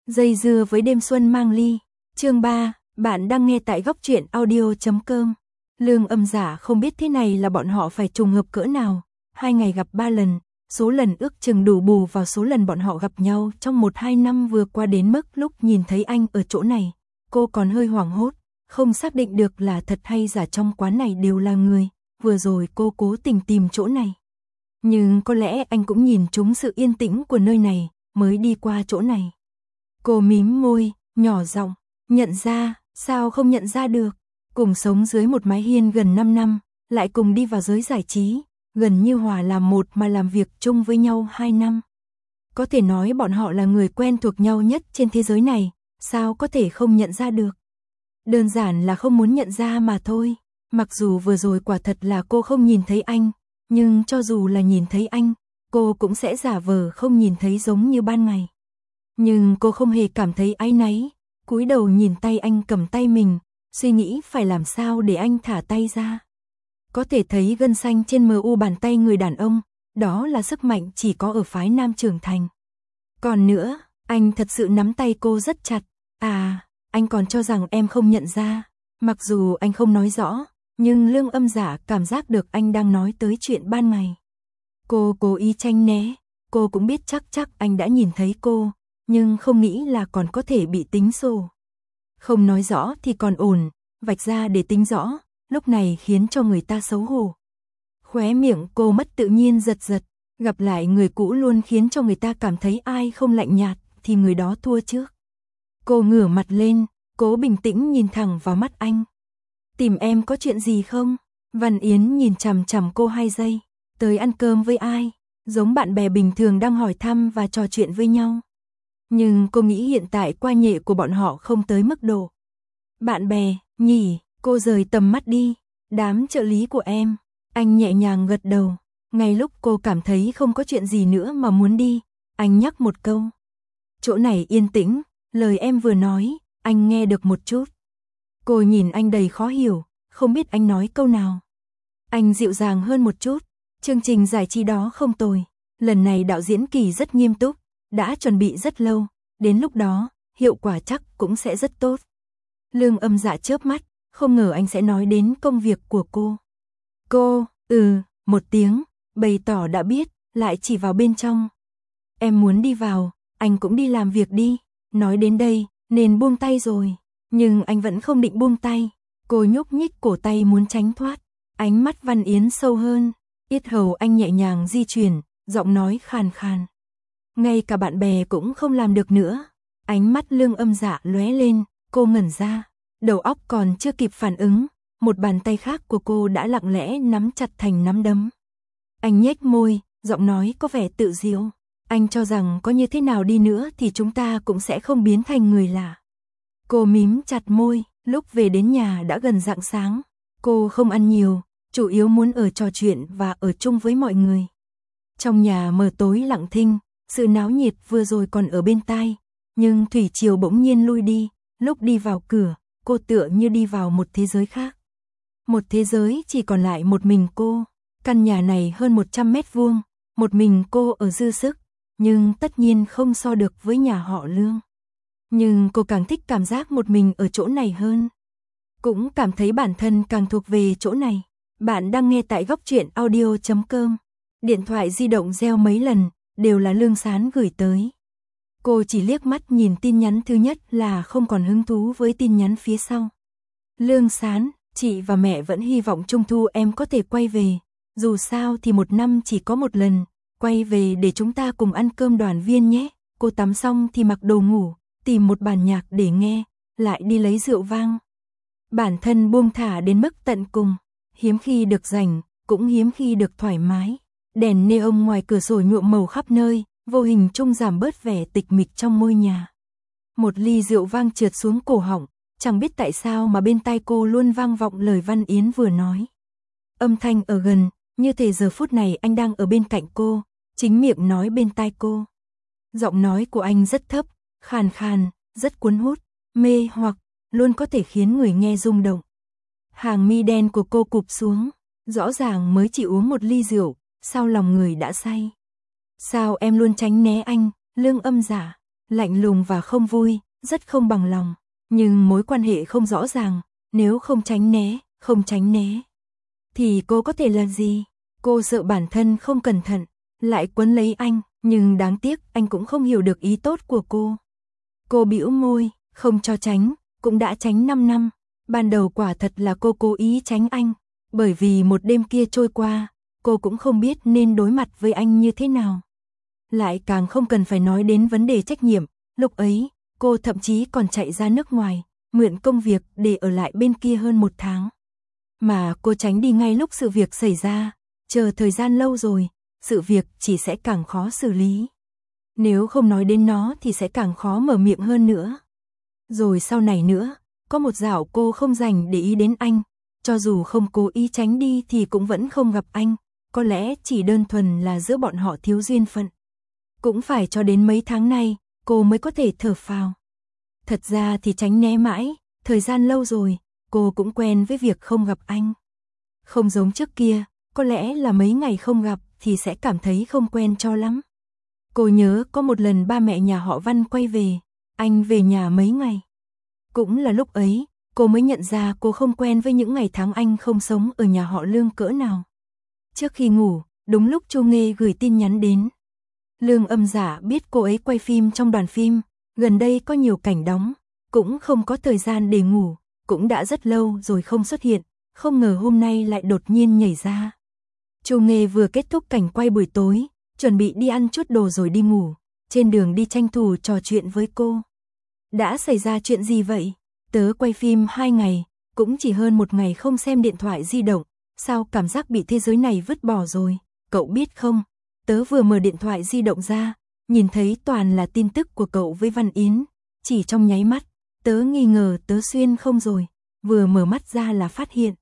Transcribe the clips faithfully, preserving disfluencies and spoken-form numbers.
Dây dưa với đêm xuân mang ly. Chương ba, bạn đang nghe tại góc truyện audio chấm com. Lương Âm Dạ không biết thế này là bọn họ phải trùng hợp cỡ nào. Hai ngày gặp ba lần, số lần ước chừng đủ bù vào số lần bọn họ gặp nhau trong một hai năm vừa qua, đến mức lúc nhìn thấy anh ở chỗ này, cô còn hơi hoảng hốt, không xác định được là thật hay giả trong quán này đều là người. Vừa rồi cô cố tình tìm chỗ này, nhưng có lẽ anh cũng nhìn trúng sự yên tĩnh của nơi này, mới đi qua chỗ này. Cô mím môi, nhỏ giọng, nhận ra, sao không nhận ra được, cùng sống dưới một mái hiên gần năm năm, lại cùng đi vào giới giải trí, gần như hòa làm một mà làm việc chung với nhau hai năm. Có thể nói bọn họ là người quen thuộc nhau nhất trên thế giới này, sao có thể không nhận ra được. Đơn giản là không muốn nhận ra mà thôi. Mặc dù vừa rồi quả thật là cô không nhìn thấy anh, nhưng cho dù là nhìn thấy anh, cô cũng sẽ giả vờ không nhìn thấy giống như ban ngày. Nhưng cô không hề cảm thấy áy náy, cúi đầu nhìn tay anh cầm tay mình, suy nghĩ phải làm sao để anh thả tay ra. Có thể thấy gân xanh trên mờ u bàn tay người đàn ông, đó là sức mạnh chỉ có ở phái nam trưởng thành. Còn nữa, anh thật sự nắm tay cô rất chặt. À, anh còn cho rằng em không nhận ra. Mặc dù anh không nói rõ, nhưng Lương Âm Dạ cảm giác được anh đang nói tới chuyện ban ngày. Cô cố ý tránh né, cô cũng biết chắc chắc anh đã nhìn thấy cô, nhưng không nghĩ là còn có thể bị tính sổ. Không nói rõ thì còn ổn, vạch ra để tính rõ, lúc này khiến cho người ta xấu hổ. Khóe miệng cô mất tự nhiên giật giật, gặp lại người cũ luôn khiến cho người ta cảm thấy ai không lạnh nhạt thì người đó thua trước. Cô ngửa mặt lên, cố bình tĩnh nhìn thẳng vào mắt anh. Tìm em có chuyện gì không? Văn Yến nhìn chằm chằm cô hai giây. Tới ăn cơm với ai? Giống bạn bè bình thường đang hỏi thăm và trò chuyện với nhau. Nhưng cô nghĩ hiện tại qua nhệ của bọn họ không tới mức độ bạn bè, nhỉ? Cô rời tầm mắt đi. Đám trợ lý của em. Anh nhẹ nhàng gật đầu. Ngay lúc cô cảm thấy không có chuyện gì nữa mà muốn đi, anh nhắc một câu. Chỗ này yên tĩnh, lời em vừa nói, anh nghe được một chút. Cô nhìn anh đầy khó hiểu, không biết anh nói câu nào. Anh dịu dàng hơn một chút, chương trình giải trí đó không tồi. Lần này đạo diễn Kỳ rất nghiêm túc, đã chuẩn bị rất lâu, đến lúc đó, hiệu quả chắc cũng sẽ rất tốt. Lương Âm Dạ chớp mắt, không ngờ anh sẽ nói đến công việc của cô. Cô, ừ, một tiếng, bày tỏ đã biết, lại chỉ vào bên trong. Em muốn đi vào, anh cũng đi làm việc đi. Nói đến đây, nên buông tay rồi. Nhưng anh vẫn không định buông tay. Cô nhúc nhích cổ tay muốn tránh thoát. Ánh mắt Văn Yến sâu hơn. Yết hầu anh nhẹ nhàng di chuyển, giọng nói khàn khàn. Ngay cả bạn bè cũng không làm được nữa. Ánh mắt Lương Âm Dạ lóe lên, cô ngẩn ra. Đầu óc còn chưa kịp phản ứng, một bàn tay khác của cô đã lặng lẽ nắm chặt thành nắm đấm. Anh nhếch môi, giọng nói có vẻ tự diễu. Anh cho rằng có như thế nào đi nữa thì chúng ta cũng sẽ không biến thành người lạ. Cô mím chặt môi, lúc về đến nhà đã gần rạng sáng. Cô không ăn nhiều, chủ yếu muốn ở trò chuyện và ở chung với mọi người. Trong nhà mờ tối lặng thinh, sự náo nhiệt vừa rồi còn ở bên tai. Nhưng thủy triều bỗng nhiên lui đi, lúc đi vào cửa, cô tựa như đi vào một thế giới khác. Một thế giới chỉ còn lại một mình cô. Căn nhà này hơn một trăm mét vuông, một mình cô ở dư sức. Nhưng tất nhiên không so được với nhà họ Lương. Nhưng cô càng thích cảm giác một mình ở chỗ này hơn. Cũng cảm thấy bản thân càng thuộc về chỗ này. Bạn đang nghe tại góc truyện audio chấm com. Điện thoại di động reo mấy lần, đều là Lương Sán gửi tới. Cô chỉ liếc mắt nhìn tin nhắn thứ nhất là không còn hứng thú với tin nhắn phía sau. Lương Sán, chị và mẹ vẫn hy vọng Trung thu em có thể quay về. Dù sao thì một năm chỉ có một lần. Quay về để chúng ta cùng ăn cơm đoàn viên nhé. Cô tắm xong thì mặc đồ ngủ, tìm một bản nhạc để nghe, lại đi lấy rượu vang. Bản thân buông thả đến mức tận cùng, hiếm khi được rảnh, cũng hiếm khi được thoải mái. Đèn neon ngoài cửa sổ nhuộm màu khắp nơi, vô hình trung giảm bớt vẻ tịch mịch trong ngôi nhà. Một ly rượu vang trượt xuống cổ họng, chẳng biết tại sao mà bên tai cô luôn vang vọng lời Văn Yến vừa nói. Âm thanh ở gần, như thể giờ phút này anh đang ở bên cạnh cô. Chính miệng nói bên tai cô. Giọng nói của anh rất thấp, khàn khàn, rất cuốn hút, mê hoặc, luôn có thể khiến người nghe rung động. Hàng mi đen của cô cụp xuống, rõ ràng mới chỉ uống một ly rượu, sao lòng người đã say. Sao em luôn tránh né anh, Lương Âm Dạ? lạnh lùng và không vui, rất không bằng lòng. Nhưng mối quan hệ không rõ ràng, nếu không tránh né, không tránh né, thì cô có thể làm gì? Cô sợ bản thân không cẩn thận, lại quấn lấy anh, nhưng đáng tiếc anh cũng không hiểu được ý tốt của cô. Cô bĩu môi, không cho tránh, cũng đã tránh năm năm. Ban đầu quả thật là cô cố ý tránh anh, bởi vì một đêm kia trôi qua, cô cũng không biết nên đối mặt với anh như thế nào. Lại càng không cần phải nói đến vấn đề trách nhiệm, lúc ấy, cô thậm chí còn chạy ra nước ngoài, mượn công việc để ở lại bên kia hơn một tháng. Mà cô tránh đi ngay lúc sự việc xảy ra, chờ thời gian lâu rồi, sự việc chỉ sẽ càng khó xử lý. Nếu không nói đến nó thì sẽ càng khó mở miệng hơn nữa. Rồi sau này nữa, có một dạo cô không dành để ý đến anh, cho dù không cố ý tránh đi thì cũng vẫn không gặp anh, có lẽ chỉ đơn thuần là giữa bọn họ thiếu duyên phận. Cũng phải cho đến mấy tháng nay, cô mới có thể thở phào. Thật ra thì tránh né mãi, thời gian lâu rồi, cô cũng quen với việc không gặp anh. Không giống trước kia, có lẽ là mấy ngày không gặp thì sẽ cảm thấy không quen cho lắm. Cô nhớ có một lần ba mẹ nhà họ Văn quay về, anh về nhà mấy ngày. Cũng là lúc ấy, cô mới nhận ra cô không quen với những ngày tháng anh không sống ở nhà họ Lương cỡ nào. Trước khi ngủ, đúng lúc Chu Nghê gửi tin nhắn đến. Lương Âm Dạ biết cô ấy quay phim trong đoàn phim, gần đây có nhiều cảnh đóng, cũng không có thời gian để ngủ, cũng đã rất lâu rồi không xuất hiện, không ngờ hôm nay lại đột nhiên nhảy ra. Chu Nghê vừa kết thúc cảnh quay buổi tối, chuẩn bị đi ăn chút đồ rồi đi ngủ, trên đường đi tranh thủ trò chuyện với cô. Đã xảy ra chuyện gì vậy? Tớ quay phim hai ngày, cũng chỉ hơn một ngày không xem điện thoại di động, sao cảm giác bị thế giới này vứt bỏ rồi, cậu biết không? Tớ vừa mở điện thoại di động ra, nhìn thấy toàn là tin tức của cậu với Văn Yến, chỉ trong nháy mắt, tớ nghi ngờ tớ xuyên không rồi, vừa mở mắt ra là phát hiện.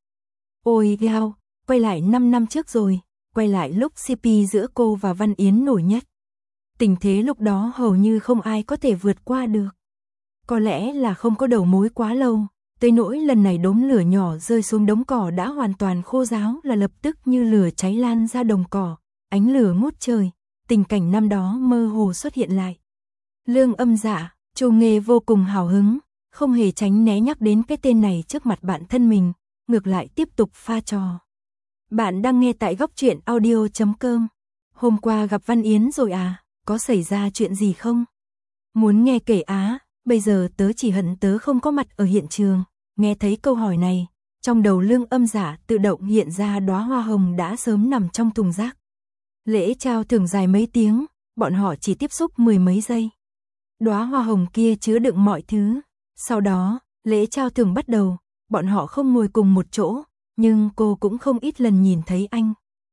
Ôi ghao, quay lại năm năm trước rồi, quay lại lúc xê pê giữa cô và Văn Yến nổi nhất. Tình thế lúc đó hầu như không ai có thể vượt qua được. Có lẽ là không có đầu mối quá lâu, tới nỗi lần này đốm lửa nhỏ rơi xuống đống cỏ đã hoàn toàn khô ráo là lập tức như lửa cháy lan ra đồng cỏ, ánh lửa ngút trời, tình cảnh năm đó mơ hồ xuất hiện lại. Lương Âm Dạ, Chu Nghê vô cùng hào hứng, không hề tránh né nhắc đến cái tên này trước mặt bạn thân mình, ngược lại tiếp tục pha trò. Bạn đang nghe tại góc truyện audio chấm com. Hôm qua gặp Văn Yến rồi à, có xảy ra chuyện gì không? Muốn nghe kể á, bây giờ tớ chỉ hận tớ không có mặt ở hiện trường. Nghe thấy câu hỏi này, trong đầu Lương Âm Dạ tự động hiện ra đóa hoa hồng đã sớm nằm trong thùng rác. Lễ trao thưởng dài mấy tiếng, bọn họ chỉ tiếp xúc mười mấy giây. Đóa hoa hồng kia chứa đựng mọi thứ. Sau đó, lễ trao thưởng bắt đầu, bọn họ không ngồi cùng một chỗ, nhưng cô cũng không ít lần nhìn thấy anh.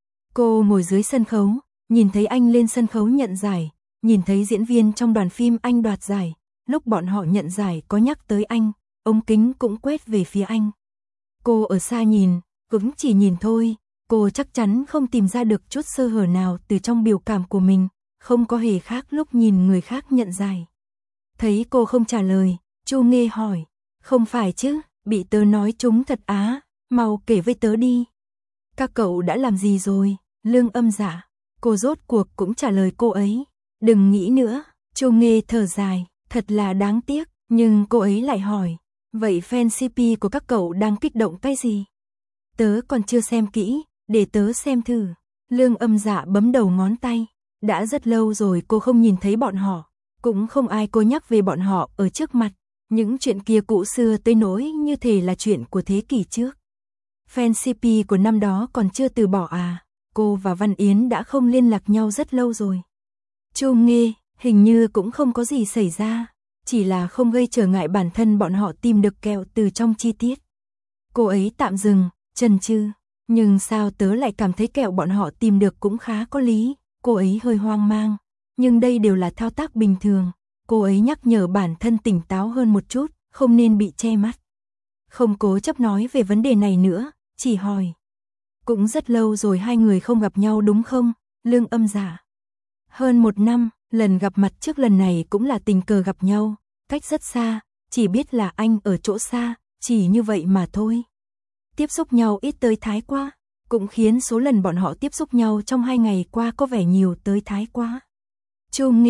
Cô ngồi dưới sân khấu, nhìn thấy anh lên sân khấu nhận giải, nhìn thấy diễn viên trong đoàn phim anh đoạt giải, lúc bọn họ nhận giải có nhắc tới anh, ống kính cũng quét về phía anh. Cô ở xa nhìn, cũng chỉ nhìn thôi, cô chắc chắn không tìm ra được chút sơ hở nào từ trong biểu cảm của mình, không có hề khác lúc nhìn người khác nhận giải. Thấy cô không trả lời, Chu Nghê hỏi, không phải chứ, bị tớ nói trúng thật á, mau kể với tớ đi. Các cậu đã làm gì rồi? Lương Âm Dạ, cô rốt cuộc cũng trả lời cô ấy, đừng nghĩ nữa. Chu Nghê thở dài, thật là đáng tiếc, nhưng cô ấy lại hỏi, vậy fan xê pê của các cậu đang kích động cái gì? Tớ còn chưa xem kỹ, để tớ xem thử. Lương Âm Dạ bấm đầu ngón tay, đã rất lâu rồi cô không nhìn thấy bọn họ, cũng không ai cô nhắc về bọn họ ở trước mặt, những chuyện kia cũ xưa tới nỗi như thể là chuyện của thế kỷ trước. Fan xê pê của năm đó còn chưa từ bỏ à, cô và Văn Yến đã không liên lạc nhau rất lâu rồi. Chu Nghê, hình như cũng không có gì xảy ra, chỉ là không gây trở ngại bản thân bọn họ tìm được kẹo từ trong chi tiết. Cô ấy tạm dừng, chần chừ, nhưng sao tớ lại cảm thấy kẹo bọn họ tìm được cũng khá có lý, cô ấy hơi hoang mang, nhưng đây đều là thao tác bình thường, cô ấy nhắc nhở bản thân tỉnh táo hơn một chút, không nên bị che mắt. Không cố chấp nói về vấn đề này nữa, chỉ hỏi. Cũng rất lâu rồi hai người không gặp nhau đúng không, Lương Âm Dạ? Hơn một năm, lần gặp mặt trước lần này cũng là tình cờ gặp nhau, cách rất xa, chỉ biết là anh ở chỗ xa, chỉ như vậy mà thôi. Tiếp xúc nhau ít tới thái quá, cũng khiến số lần bọn họ tiếp xúc nhau trong hai ngày qua có vẻ nhiều tới thái quá. Chu Nghê,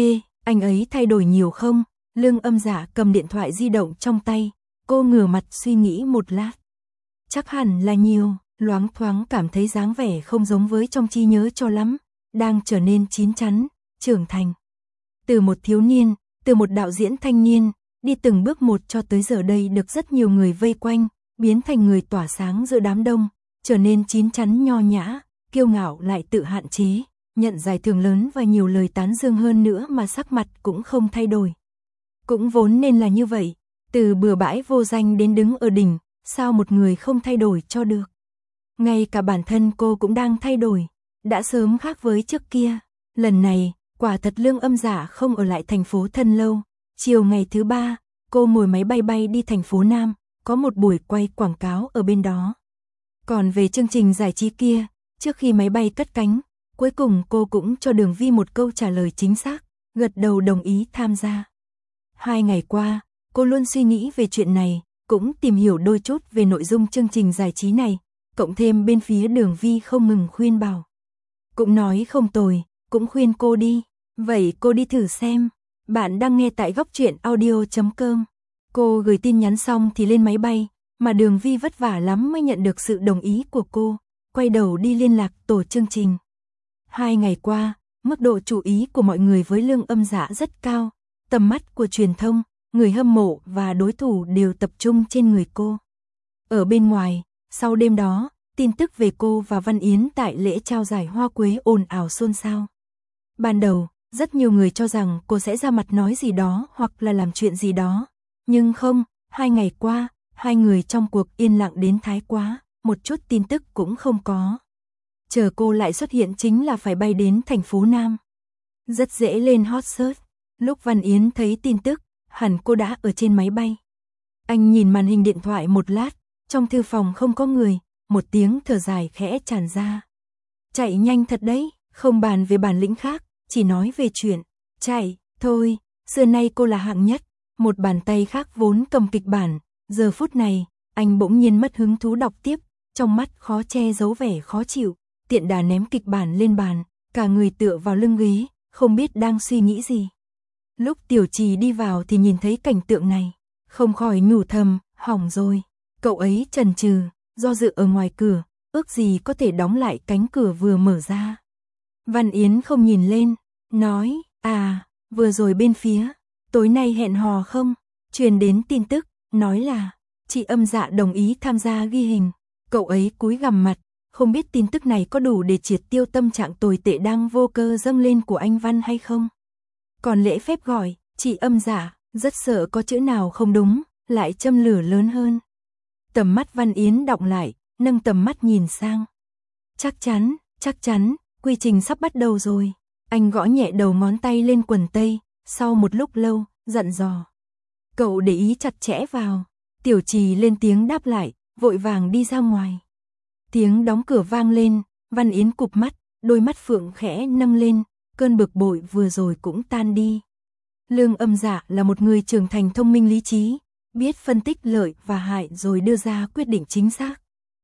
Anh ấy thay đổi nhiều không? Lương Âm Dạ cầm điện thoại di động trong tay, cô ngửa mặt suy nghĩ một lát. Chắc hẳn là nhiều, loáng thoáng cảm thấy dáng vẻ không giống với trong trí nhớ cho lắm, đang trở nên chín chắn, trưởng thành. Từ một thiếu niên, từ một đạo diễn thanh niên, đi từng bước một cho tới giờ đây được rất nhiều người vây quanh, biến thành người tỏa sáng giữa đám đông, trở nên chín chắn nho nhã, kiêu ngạo lại tự hạn chế, nhận giải thưởng lớn và nhiều lời tán dương hơn nữa mà sắc mặt cũng không thay đổi. Cũng vốn nên là như vậy, từ bừa bãi vô danh đến đứng ở đỉnh, sao một người không thay đổi cho được. Ngay cả bản thân cô cũng đang thay đổi, đã sớm khác với trước kia. Lần này, quả thật Lương Âm Dạ không ở lại thành phố Thân lâu. Chiều ngày thứ ba, cô ngồi máy bay bay đi thành phố Nam, có một buổi quay quảng cáo ở bên đó. Còn về chương trình giải trí kia, trước khi máy bay cất cánh, cuối cùng cô cũng cho Đường Vi một câu trả lời chính xác, gật đầu đồng ý tham gia. Hai ngày qua, cô luôn suy nghĩ về chuyện này, cũng tìm hiểu đôi chút về nội dung chương trình giải trí này, cộng thêm bên phía Đường Vi không ngừng khuyên bảo. Cũng nói không tồi, cũng khuyên cô đi, vậy cô đi thử xem. Bạn đang nghe tại góc truyện audio chấm com. Cô gửi tin nhắn xong thì lên máy bay, mà Đường Vi vất vả lắm mới nhận được sự đồng ý của cô, quay đầu đi liên lạc tổ chương trình. Hai ngày qua, mức độ chú ý của mọi người với Lương Âm Dạ rất cao, tầm mắt của truyền thông, người hâm mộ và đối thủ đều tập trung trên người cô. Ở bên ngoài, sau đêm đó, tin tức về cô và Văn Yến tại lễ trao giải Hoa Quế ồn ào xôn xao. Ban đầu, rất nhiều người cho rằng cô sẽ ra mặt nói gì đó hoặc là làm chuyện gì đó. Nhưng không, hai ngày qua, hai người trong cuộc yên lặng đến thái quá, một chút tin tức cũng không có. Chờ cô lại xuất hiện chính là phải bay đến thành phố Nam. Rất dễ lên hot search. Lúc Văn Yến thấy tin tức, hẳn cô đã ở trên máy bay. Anh nhìn màn hình điện thoại một lát, trong thư phòng không có người, một tiếng thở dài khẽ tràn ra. Chạy nhanh thật đấy, không bàn về bản lĩnh khác, chỉ nói về chuyện chạy, thôi, xưa nay cô là hạng nhất. Một bàn tay khác vốn cầm kịch bản, giờ phút này, anh bỗng nhiên mất hứng thú đọc tiếp, trong mắt khó che giấu vẻ khó chịu, tiện đà ném kịch bản lên bàn, cả người tựa vào lưng ghế, không biết đang suy nghĩ gì. Lúc Tiểu Trì đi vào thì nhìn thấy cảnh tượng này, không khỏi nhủ thầm, hỏng rồi. Cậu ấy chần chừ, do dự ở ngoài cửa, ước gì có thể đóng lại cánh cửa vừa mở ra. Văn Yến không nhìn lên, nói, à, vừa rồi bên phía, tối nay hẹn hò không? Truyền đến tin tức, nói là, chị Âm Dạ đồng ý tham gia ghi hình. Cậu ấy cúi gằm mặt, không biết tin tức này có đủ để triệt tiêu tâm trạng tồi tệ đang vô cơ dâng lên của anh Văn hay không? Còn lễ phép gọi, chị Âm Dạ, rất sợ có chữ nào không đúng, lại châm lửa lớn hơn. Tầm mắt Văn Yến đọng lại, nâng tầm mắt nhìn sang. Chắc chắn, chắc chắn, quy trình sắp bắt đầu rồi. Anh gõ nhẹ đầu ngón tay lên quần tây, sau một lúc lâu, dặn dò. Cậu để ý chặt chẽ vào. Tiểu Trì lên tiếng đáp lại, vội vàng đi ra ngoài. Tiếng đóng cửa vang lên, Văn Yến cụp mắt, đôi mắt phượng khẽ nâng lên, cơn bực bội vừa rồi cũng tan đi. Lương Âm Dạ là một người trưởng thành thông minh lý trí, biết phân tích lợi và hại rồi đưa ra quyết định chính xác.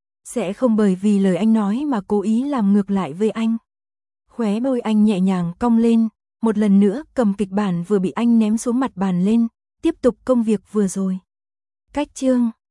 Sẽ không bởi vì lời anh nói mà cố ý làm ngược lại với anh. Khóe môi anh nhẹ nhàng cong lên, một lần nữa cầm kịch bản vừa bị anh ném xuống mặt bàn lên, tiếp tục công việc vừa rồi. Cách chương